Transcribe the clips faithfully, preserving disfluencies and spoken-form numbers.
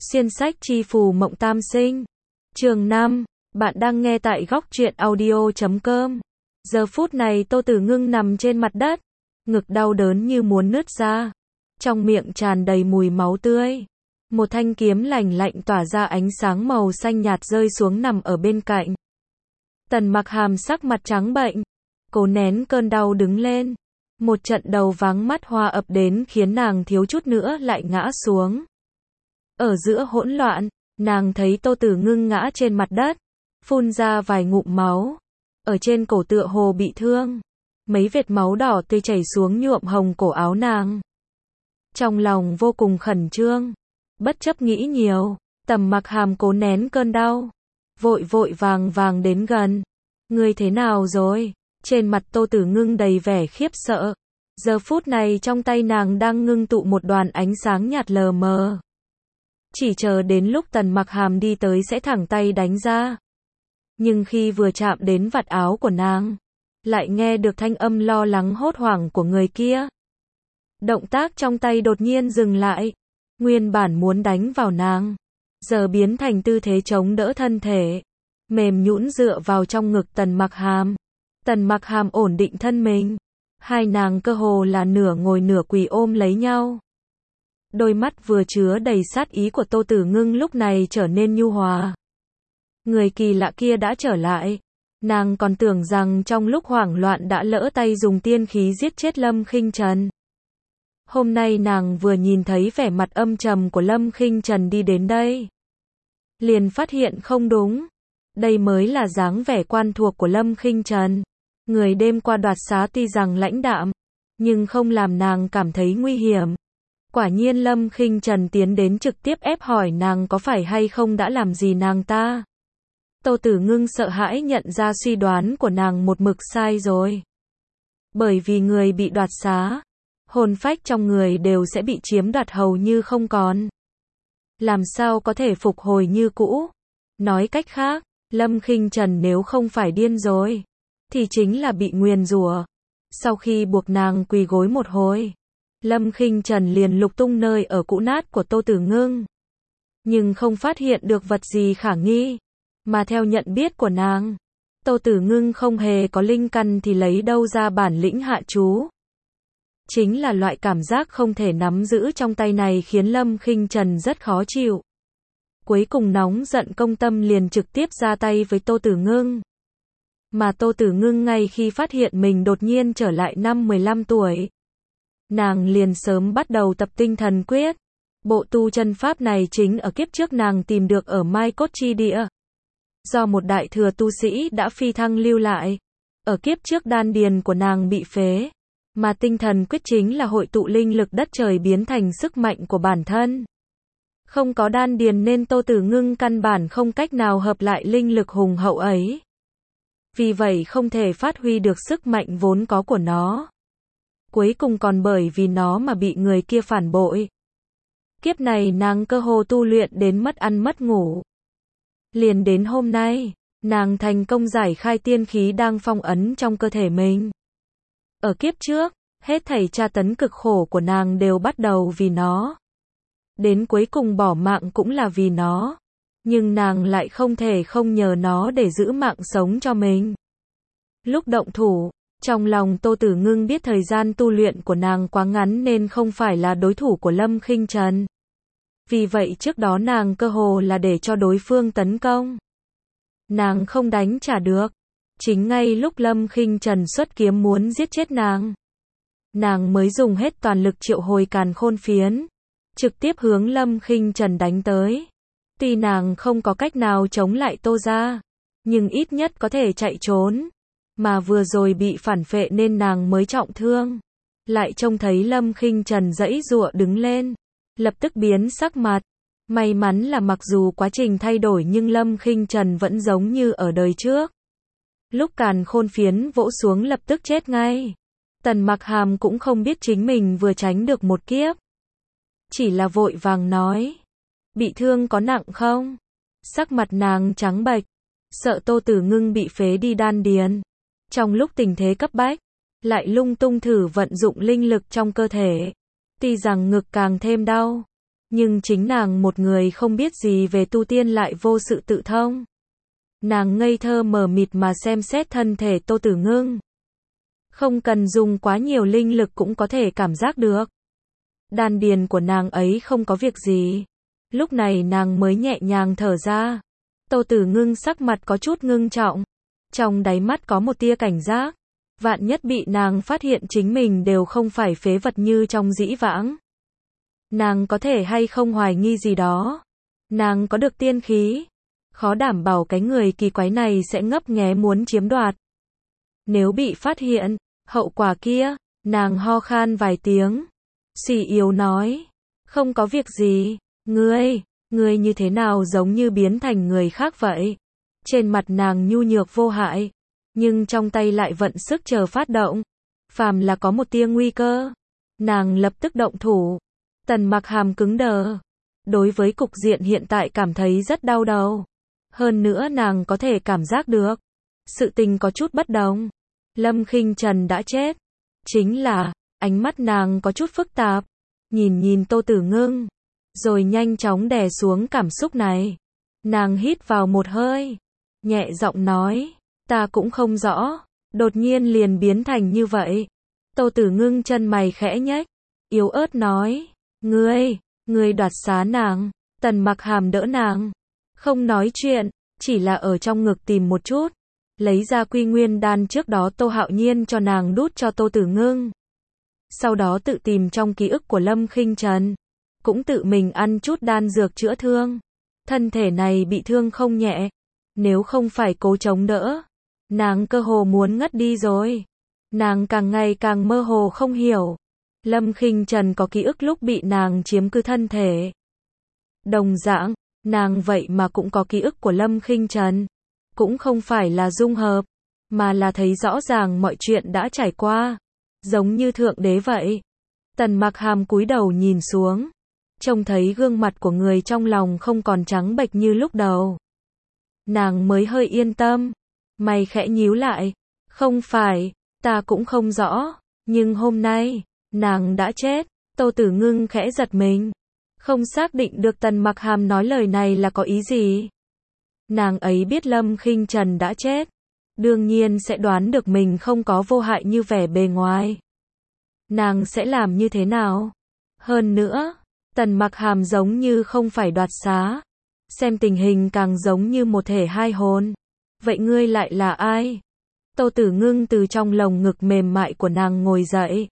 Xuyên sách chi phù mộng tam sinh. Chương năm. Bạn đang nghe tại góc truyện audio chấm com. Giờ phút này Tô Tử Ngưng nằm trên mặt đất, ngực đau đớn như muốn nứt ra. Trong miệng tràn đầy mùi máu tươi. Một thanh kiếm lành lạnh tỏa ra ánh sáng màu xanh nhạt rơi xuống nằm ở bên cạnh. Tần Mặc Hàm sắc mặt trắng bệnh, cố nén cơn đau đứng lên. Một trận đầu váng mắt hoa ập đến khiến nàng thiếu chút nữa lại ngã xuống. Ở giữa hỗn loạn, nàng thấy Tô Tử Ngưng ngã trên mặt đất, phun ra vài ngụm máu. Ở trên cổ tựa hồ bị thương, mấy vệt máu đỏ tươi chảy xuống nhuộm hồng cổ áo nàng. Trong lòng vô cùng khẩn trương, bất chấp nghĩ nhiều, Tần Mặc Hàm cố nén cơn đau, vội vội vàng vàng đến gần. Ngươi thế nào rồi? Trên mặt Tô Tử Ngưng đầy vẻ khiếp sợ. Giờ phút này trong tay nàng đang ngưng tụ một đoàn ánh sáng nhạt lờ mờ. Chỉ chờ đến lúc Tần Mặc Hàm đi tới sẽ thẳng tay đánh ra. Nhưng khi vừa chạm đến vạt áo của nàng, lại nghe được thanh âm lo lắng hốt hoảng của người kia. Động tác trong tay đột nhiên dừng lại. Nguyên bản muốn đánh vào nàng, giờ biến thành tư thế chống đỡ thân thể, mềm nhũn dựa vào trong ngực Tần Mặc Hàm. Tần Mặc Hàm ổn định thân mình, hai nàng cơ hồ là nửa ngồi nửa quỳ ôm lấy nhau. Đôi mắt vừa chứa đầy sát ý của Tô Tử Ngưng lúc này trở nên nhu hòa. Người kỳ lạ kia đã trở lại. Nàng còn tưởng rằng trong lúc hoảng loạn đã lỡ tay dùng tiên khí giết chết Lâm Khinh Trần. Hôm nay nàng vừa nhìn thấy vẻ mặt âm trầm của Lâm Khinh Trần đi đến đây, liền phát hiện không đúng. Đây mới là dáng vẻ quen thuộc của Lâm Khinh Trần. Người đêm qua đoạt xá tuy rằng lãnh đạm, nhưng không làm nàng cảm thấy nguy hiểm. Quả nhiên Lâm Khinh Trần tiến đến trực tiếp ép hỏi nàng có phải hay không đã làm gì nàng ta. Tô Tử Ngưng sợ hãi nhận ra suy đoán của nàng một mực sai rồi. Bởi vì người bị đoạt xá, hồn phách trong người đều sẽ bị chiếm đoạt hầu như không còn. Làm sao có thể phục hồi như cũ? Nói cách khác, Lâm Khinh Trần nếu không phải điên rồi, thì chính là bị nguyền rủa. Sau khi buộc nàng quỳ gối một hồi, Lâm Khinh Trần liền lục tung nơi ở cũ nát của Tô Tử Ngưng, nhưng không phát hiện được vật gì khả nghi. Mà theo nhận biết của nàng, Tô Tử Ngưng không hề có linh căn thì lấy đâu ra bản lĩnh hạ chú. Chính là loại cảm giác không thể nắm giữ trong tay này khiến Lâm Khinh Trần rất khó chịu. Cuối cùng nóng giận công tâm liền trực tiếp ra tay với Tô Tử Ngưng. Mà Tô Tử Ngưng ngay khi phát hiện mình đột nhiên trở lại năm mười lăm tuổi, nàng liền sớm bắt đầu tập tinh thần quyết. Bộ tu chân pháp này chính ở kiếp trước nàng tìm được ở Mai Cốt Chi Địa, do một đại thừa tu sĩ đã phi thăng lưu lại. Ở kiếp trước đan điền của nàng bị phế, mà tinh thần quyết chính là hội tụ linh lực đất trời biến thành sức mạnh của bản thân. Không có đan điền nên Tô Tử Ngưng căn bản không cách nào hợp lại linh lực hùng hậu ấy. Vì vậy không thể phát huy được sức mạnh vốn có của nó. Cuối cùng còn bởi vì nó mà bị người kia phản bội. Kiếp này nàng cơ hồ tu luyện đến mất ăn mất ngủ. Liền đến hôm nay, nàng thành công giải khai tiên khí đang phong ấn trong cơ thể mình. Ở kiếp trước, hết thảy tra tấn cực khổ của nàng đều bắt đầu vì nó. Đến cuối cùng bỏ mạng cũng là vì nó. Nhưng nàng lại không thể không nhờ nó để giữ mạng sống cho mình. Lúc động thủ, trong lòng Tô Tử Ngưng biết thời gian tu luyện của nàng quá ngắn nên không phải là đối thủ của Lâm Khinh Trần. Vì vậy trước đó nàng cơ hồ là để cho đối phương tấn công. Nàng không đánh trả được. Chính ngay lúc Lâm Khinh Trần xuất kiếm muốn giết chết nàng, nàng mới dùng hết toàn lực triệu hồi càn khôn phiến, trực tiếp hướng Lâm Khinh Trần đánh tới. Tuy nàng không có cách nào chống lại Tô gia, nhưng ít nhất có thể chạy trốn. Mà vừa rồi bị phản phệ nên nàng mới trọng thương. Lại trông thấy Lâm Khinh Trần giãy giụa đứng lên, lập tức biến sắc mặt. May mắn là mặc dù quá trình thay đổi nhưng Lâm Khinh Trần vẫn giống như ở đời trước. Lúc càn khôn phiến vỗ xuống lập tức chết ngay. Tần Mặc Hàm cũng không biết chính mình vừa tránh được một kiếp. Chỉ là vội vàng nói, bị thương có nặng không? Sắc mặt nàng trắng bệch, sợ Tô Tử Ngưng bị phế đi đan điền. Trong lúc tình thế cấp bách, lại lung tung thử vận dụng linh lực trong cơ thể. Tuy rằng ngực càng thêm đau, Nhưng chính nàng một người không biết gì về tu tiên lại vô sự tự thông. Nàng ngây thơ mờ mịt mà xem xét thân thể Tô Tử Ngưng. Không cần dùng quá nhiều linh lực cũng có thể cảm giác được. Đan điền của nàng ấy không có việc gì. Lúc này nàng mới nhẹ nhàng thở ra. Tô Tử Ngưng sắc mặt có chút ngưng trọng. Trong đáy mắt có một tia cảnh giác. Vạn nhất bị nàng phát hiện chính mình đều không phải phế vật như trong dĩ vãng. Nàng có thể hay không hoài nghi gì đó. Nàng có được tiên khí. Khó đảm bảo cái người kỳ quái này sẽ ngấp nghé muốn chiếm đoạt. Nếu bị phát hiện, hậu quả kia, nàng ho khan vài tiếng. Suy yếu nói. Không có việc gì. Ngươi, ngươi như thế nào giống như biến thành người khác vậy? Trên mặt nàng nhu nhược vô hại. Nhưng trong tay lại vận sức chờ phát động. Phàm là có một tia nguy cơ. Nàng lập tức động thủ. Tần Mặc Hàm cứng đờ. Đối với cục diện hiện tại cảm thấy rất đau đầu. Hơn nữa nàng có thể cảm giác được. Sự tình có chút bất đồng. Lâm Khinh Trần đã chết. Chính là, ánh mắt nàng có chút phức tạp. Nhìn nhìn Tô Tử Ngưng. Rồi nhanh chóng đè xuống cảm xúc này. Nàng hít vào một hơi. Nhẹ giọng nói. Ta cũng không rõ. Đột nhiên liền biến thành như vậy. Tô Tử Ngưng chân mày khẽ nhếch. Yếu ớt nói. Ngươi, ngươi đoạt xá nàng. Tần Mặc Hàm đỡ nàng. Không nói chuyện, chỉ là ở trong ngực tìm một chút. Lấy ra quy nguyên đan trước đó Tô Hạo Nhiên cho nàng đút cho Tô Tử Ngưng. Sau đó tự tìm trong ký ức của Lâm Khinh Trần. Cũng tự mình ăn chút đan dược chữa thương. Thân thể này bị thương không nhẹ. Nếu không phải cố chống đỡ, nàng cơ hồ muốn ngất đi rồi. Nàng càng ngày càng mơ hồ không hiểu. Lâm Khinh Trần có ký ức lúc bị nàng chiếm cứ thân thể. Đồng dạng, nàng vậy mà cũng có ký ức của Lâm Khinh Trần. Cũng không phải là dung hợp, mà là thấy rõ ràng mọi chuyện đã trải qua. Giống như thượng đế vậy. Tần Mặc Hàm cúi đầu nhìn xuống. Trông thấy gương mặt của người trong lòng không còn trắng bệch như lúc đầu. Nàng mới hơi yên tâm. Mày khẽ nhíu lại. Không phải, ta cũng không rõ. Nhưng hôm nay, nàng đã chết. Tô Tử Ngưng khẽ giật mình. Không xác định được Tần Mặc Hàm nói lời này là có ý gì. Nàng ấy biết Lâm Khinh Trần đã chết. Đương nhiên sẽ đoán được mình không có vô hại như vẻ bề ngoài. Nàng sẽ làm như thế nào? Hơn nữa, Tần Mặc Hàm giống như không phải đoạt xá. Xem tình hình càng giống như một thể hai hồn. Vậy ngươi lại là ai? Tô Tử Ngưng từ trong lồng ngực mềm mại của nàng ngồi dậy.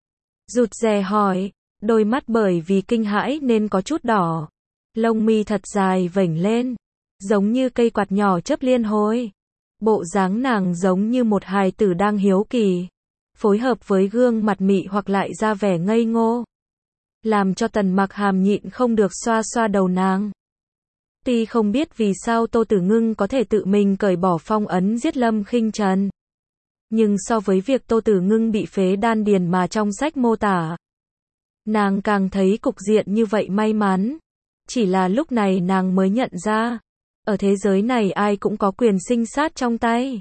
Rụt rè hỏi, đôi mắt bởi vì kinh hãi nên có chút đỏ. Lông mi thật dài vểnh lên, giống như cây quạt nhỏ chớp liên hồi. Bộ dáng nàng giống như một hài tử đang hiếu kỳ. Phối hợp với gương mặt mị hoặc lại ra vẻ ngây ngô. Làm cho Tần Mặc Hàm nhịn không được xoa xoa đầu nàng. Tuy không biết vì sao Tô Tử Ngưng có thể tự mình cởi bỏ phong ấn giết Lâm Khinh Trần. Nhưng so với việc Tô Tử Ngưng bị phế đan điền mà trong sách mô tả, nàng càng thấy cục diện như vậy may mắn. Chỉ là lúc này nàng mới nhận ra, ở thế giới này ai cũng có quyền sinh sát trong tay.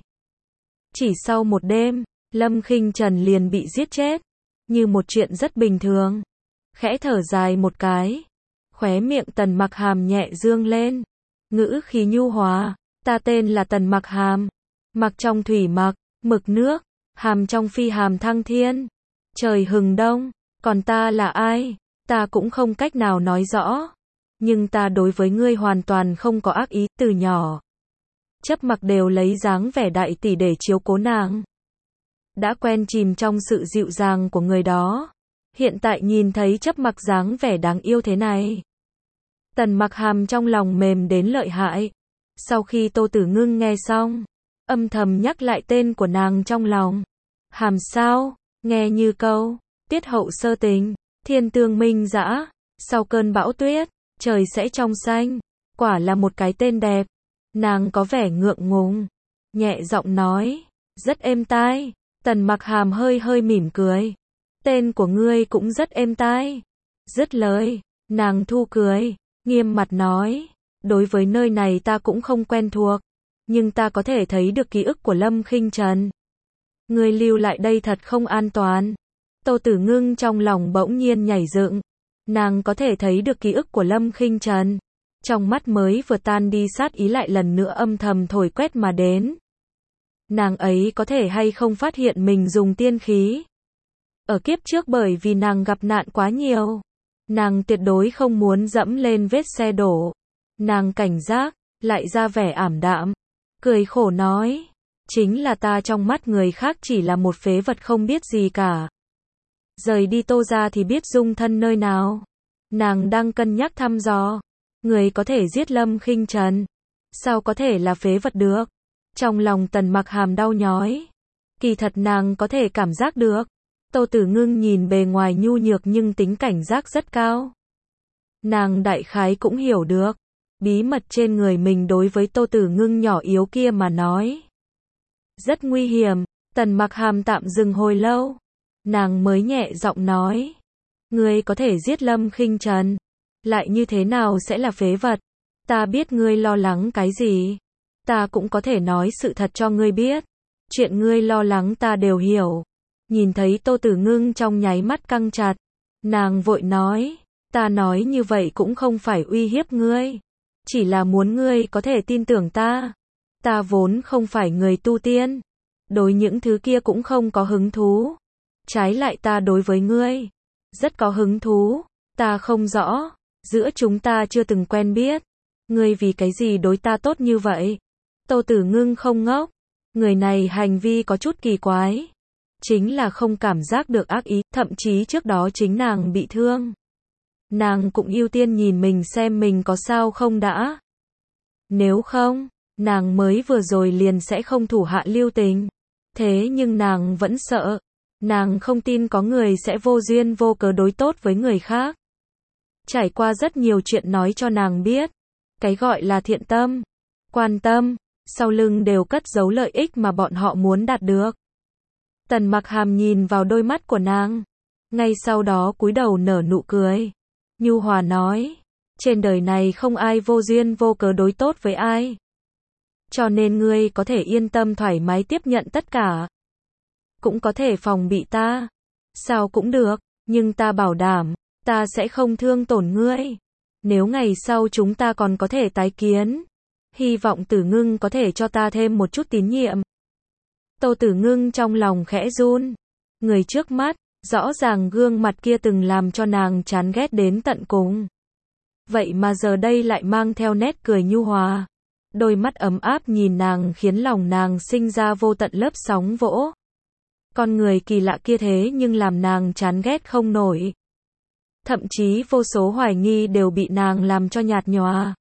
Chỉ sau một đêm, Lâm Khinh Trần liền bị giết chết, như một chuyện rất bình thường. Khẽ thở dài một cái, khóe miệng Tần Mặc Hàm nhẹ dương lên, ngữ khí nhu hòa, ta tên là Tần Mặc Hàm, mặc trong thủy mặc, mực nước, hàm trong phi hàm thăng thiên. Trời hừng đông, còn ta là ai? Ta cũng không cách nào nói rõ. Nhưng ta đối với ngươi hoàn toàn không có ác ý, từ nhỏ. Chấp Mặc đều lấy dáng vẻ đại tỷ để chiếu cố nàng. Đã quen chìm trong sự dịu dàng của người đó. Hiện tại nhìn thấy Chấp Mặc dáng vẻ đáng yêu thế này. Tần Mặc Hàm trong lòng mềm đến lợi hại. Sau khi Tô Tử Ngưng nghe xong, âm thầm nhắc lại tên của nàng trong lòng. Hàm sao, nghe như câu, tiết hậu sơ tình, thiên tương minh dã, sau cơn bão tuyết, trời sẽ trong xanh, quả là một cái tên đẹp. Nàng có vẻ ngượng ngùng, nhẹ giọng nói, rất êm tai. Tần Mặc Hàm hơi hơi mỉm cười. Tên của ngươi cũng rất êm tai. Dứt lời, nàng thu cười, nghiêm mặt nói, đối với nơi này ta cũng không quen thuộc, nhưng ta có thể thấy được ký ức của Lâm Khinh Trần. Ngươi lưu lại đây thật không an toàn. Tô Tử Ngưng trong lòng bỗng nhiên nhảy dựng. Nàng có thể thấy được ký ức của Lâm Khinh Trần. Trong mắt mới vừa tan đi sát ý lại lần nữa âm thầm thổi quét mà đến. Nàng ấy có thể hay không phát hiện mình dùng tiên khí. Ở kiếp trước bởi vì nàng gặp nạn quá nhiều. Nàng tuyệt đối không muốn dẫm lên vết xe đổ. Nàng cảnh giác, lại ra vẻ ảm đạm. Cười khổ nói. Chính là ta trong mắt người khác chỉ là một phế vật không biết gì cả. Rời đi Tô gia thì biết dung thân nơi nào. Nàng đang cân nhắc thăm dò. Người có thể giết Lâm Khinh Trần. Sao có thể là phế vật được? Trong lòng Tần Mặc Hàm đau nhói. Kỳ thật nàng có thể cảm giác được. Tô Tử Ngưng nhìn bề ngoài nhu nhược nhưng tính cảnh giác rất cao. Nàng đại khái cũng hiểu được. Bí mật trên người mình đối với Tô Tử Ngưng nhỏ yếu kia mà nói. Rất nguy hiểm. Tần Mặc Hàm tạm dừng hồi lâu. Nàng mới nhẹ giọng nói. Ngươi có thể giết Lâm Khinh Trần. Lại như thế nào sẽ là phế vật? Ta biết ngươi lo lắng cái gì. Ta cũng có thể nói sự thật cho ngươi biết. Chuyện ngươi lo lắng ta đều hiểu. Nhìn thấy Tô Tử Ngưng trong nháy mắt căng chặt. Nàng vội nói. Ta nói như vậy cũng không phải uy hiếp ngươi. Chỉ là muốn ngươi có thể tin tưởng ta. Ta vốn không phải người tu tiên. Đối những thứ kia cũng không có hứng thú. Trái lại ta đối với ngươi rất có hứng thú. Ta không rõ. Giữa chúng ta chưa từng quen biết. Ngươi vì cái gì đối ta tốt như vậy? Tô Tử Ngưng không ngốc. Người này hành vi có chút kỳ quái. Chính là không cảm giác được ác ý. Thậm chí trước đó chính nàng bị thương. Nàng cũng ưu tiên nhìn mình xem mình có sao không đã. Nếu không, nàng mới vừa rồi liền sẽ không thủ hạ lưu tình. Thế nhưng nàng vẫn sợ. Nàng không tin có người sẽ vô duyên vô cớ đối tốt với người khác. Trải qua rất nhiều chuyện nói cho nàng biết. Cái gọi là thiện tâm, quan tâm, sau lưng đều cất giấu lợi ích mà bọn họ muốn đạt được. Tần Mặc Hàm nhìn vào đôi mắt của nàng. Ngay sau đó cúi đầu nở nụ cười. Nhu hòa nói. Trên đời này không ai vô duyên vô cớ đối tốt với ai. Cho nên ngươi có thể yên tâm thoải mái tiếp nhận tất cả. Cũng có thể phòng bị ta. Sao cũng được, nhưng ta bảo đảm, ta sẽ không thương tổn ngươi. Nếu ngày sau chúng ta còn có thể tái kiến, hy vọng Tử Ngưng có thể cho ta thêm một chút tín nhiệm. Tô Tử Ngưng trong lòng khẽ run. Người trước mắt, rõ ràng gương mặt kia từng làm cho nàng chán ghét đến tận cùng. Vậy mà giờ đây lại mang theo nét cười nhu hòa. Đôi mắt ấm áp nhìn nàng khiến lòng nàng sinh ra vô tận lớp sóng vỗ. Con người kỳ lạ kia thế nhưng làm nàng chán ghét không nổi. Thậm chí vô số hoài nghi đều bị nàng làm cho nhạt nhòa.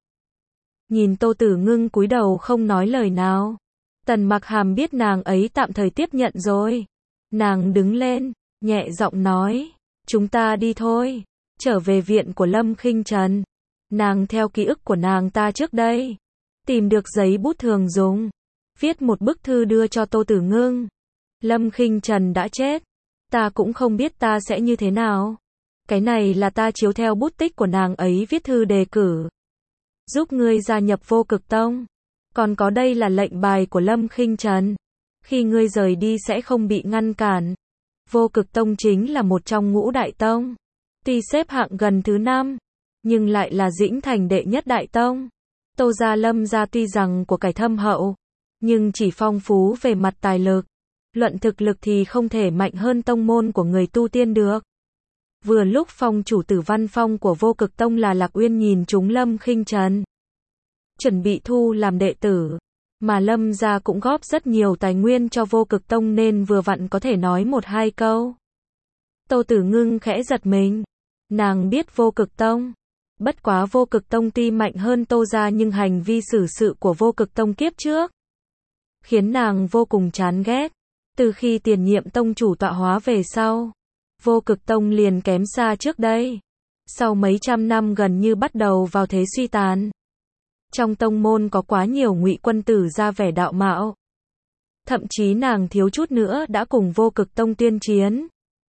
Nhìn Tô Tử Ngưng cúi đầu không nói lời nào. Tần Mặc Hàm biết nàng ấy tạm thời tiếp nhận rồi. Nàng đứng lên, nhẹ giọng nói. Chúng ta đi thôi. Trở về viện của Lâm Khinh Trần. Nàng theo ký ức của nàng ta trước đây. Tìm được giấy bút thường dùng. Viết một bức thư đưa cho Tô Tử Ngưng. Lâm Khinh Trần đã chết. Ta cũng không biết ta sẽ như thế nào. Cái này là ta chiếu theo bút tích của nàng ấy viết thư đề cử. Giúp ngươi gia nhập Vô Cực Tông. Còn có đây là lệnh bài của Lâm Khinh Trần. Khi ngươi rời đi sẽ không bị ngăn cản. Vô Cực Tông chính là một trong ngũ đại tông. Tuy xếp hạng gần thứ năm, nhưng lại là Dĩnh Thành đệ nhất đại tông. Tô gia Lâm gia tuy rằng của cải thâm hậu, nhưng chỉ phong phú về mặt tài lực. Luận thực lực thì không thể mạnh hơn tông môn của người tu tiên được. Vừa lúc phong chủ tử Văn Phong của Vô Cực Tông là Lạc Uyên nhìn chúng Lâm Khinh Trần. Chuẩn bị thu làm đệ tử. Mà Lâm gia cũng góp rất nhiều tài nguyên cho Vô Cực Tông nên vừa vặn có thể nói một hai câu. Tô Tử Ngưng khẽ giật mình. Nàng biết Vô Cực Tông. Bất quá Vô Cực Tông tuy mạnh hơn Tô gia nhưng hành vi xử sự của Vô Cực Tông kiếp trước khiến nàng vô cùng chán ghét. Từ khi tiền nhiệm tông chủ tọa hóa về sau, Vô Cực Tông liền kém xa trước đây. Sau mấy trăm năm gần như bắt đầu vào thế suy tàn. Trong tông môn có quá nhiều ngụy quân tử ra vẻ đạo mạo. Thậm chí nàng thiếu chút nữa đã cùng Vô Cực Tông tuyên chiến.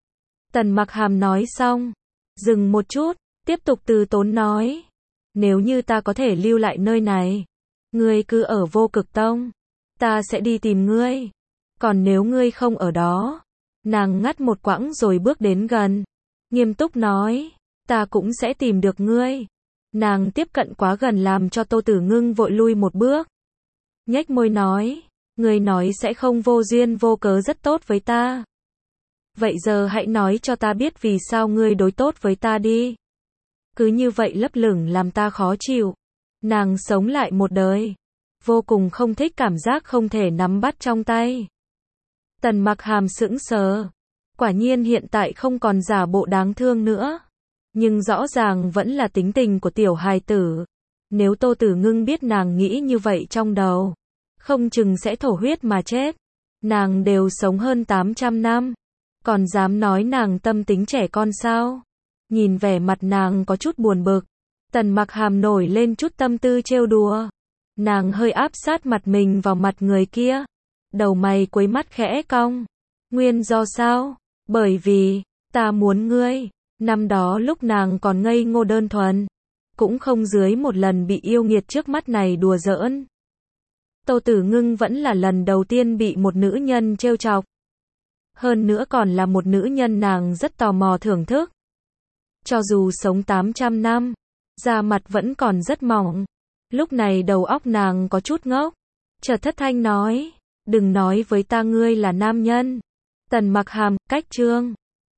Tần Mặc Hàm nói xong, dừng một chút, tiếp tục từ tốn nói. Nếu như ta có thể lưu lại nơi này, ngươi cứ ở Vô Cực Tông, ta sẽ đi tìm ngươi. Còn nếu ngươi không ở đó, nàng ngắt một quãng rồi bước đến gần, nghiêm túc nói, ta cũng sẽ tìm được ngươi. Nàng tiếp cận quá gần làm cho Tô Tử Ngưng vội lui một bước. Nhếch môi nói, ngươi nói sẽ không vô duyên vô cớ rất tốt với ta. Vậy giờ hãy nói cho ta biết vì sao ngươi đối tốt với ta đi. Cứ như vậy lấp lửng làm ta khó chịu. Nàng sống lại một đời. Vô cùng không thích cảm giác không thể nắm bắt trong tay. Tần Mặc Hàm sững sờ. Quả nhiên hiện tại không còn giả bộ đáng thương nữa. Nhưng rõ ràng vẫn là tính tình của tiểu hài tử. Nếu Tô Tử Ngưng biết nàng nghĩ như vậy trong đầu, không chừng sẽ thổ huyết mà chết. Nàng đều sống hơn tám trăm năm. Còn dám nói nàng tâm tính trẻ con sao? Nhìn vẻ mặt nàng có chút buồn bực. Tần Mặc Hàm nổi lên chút tâm tư trêu đùa. Nàng hơi áp sát mặt mình vào mặt người kia. Đầu mày quấy mắt khẽ cong. Nguyên do sao? Bởi vì, ta muốn ngươi. Năm đó lúc nàng còn ngây ngô đơn thuần, cũng không dưới một lần bị yêu nghiệt trước mắt này đùa giỡn. Tô Tử Ngưng vẫn là lần đầu tiên bị một nữ nhân trêu chọc. Hơn nữa còn là một nữ nhân nàng rất tò mò thưởng thức. Cho dù sống tám trăm năm, da mặt vẫn còn rất mỏng. Lúc này đầu óc nàng có chút ngốc. Chợt thất thanh nói, đừng nói với ta ngươi là nam nhân. Tần Mặc Hàm, cách chương.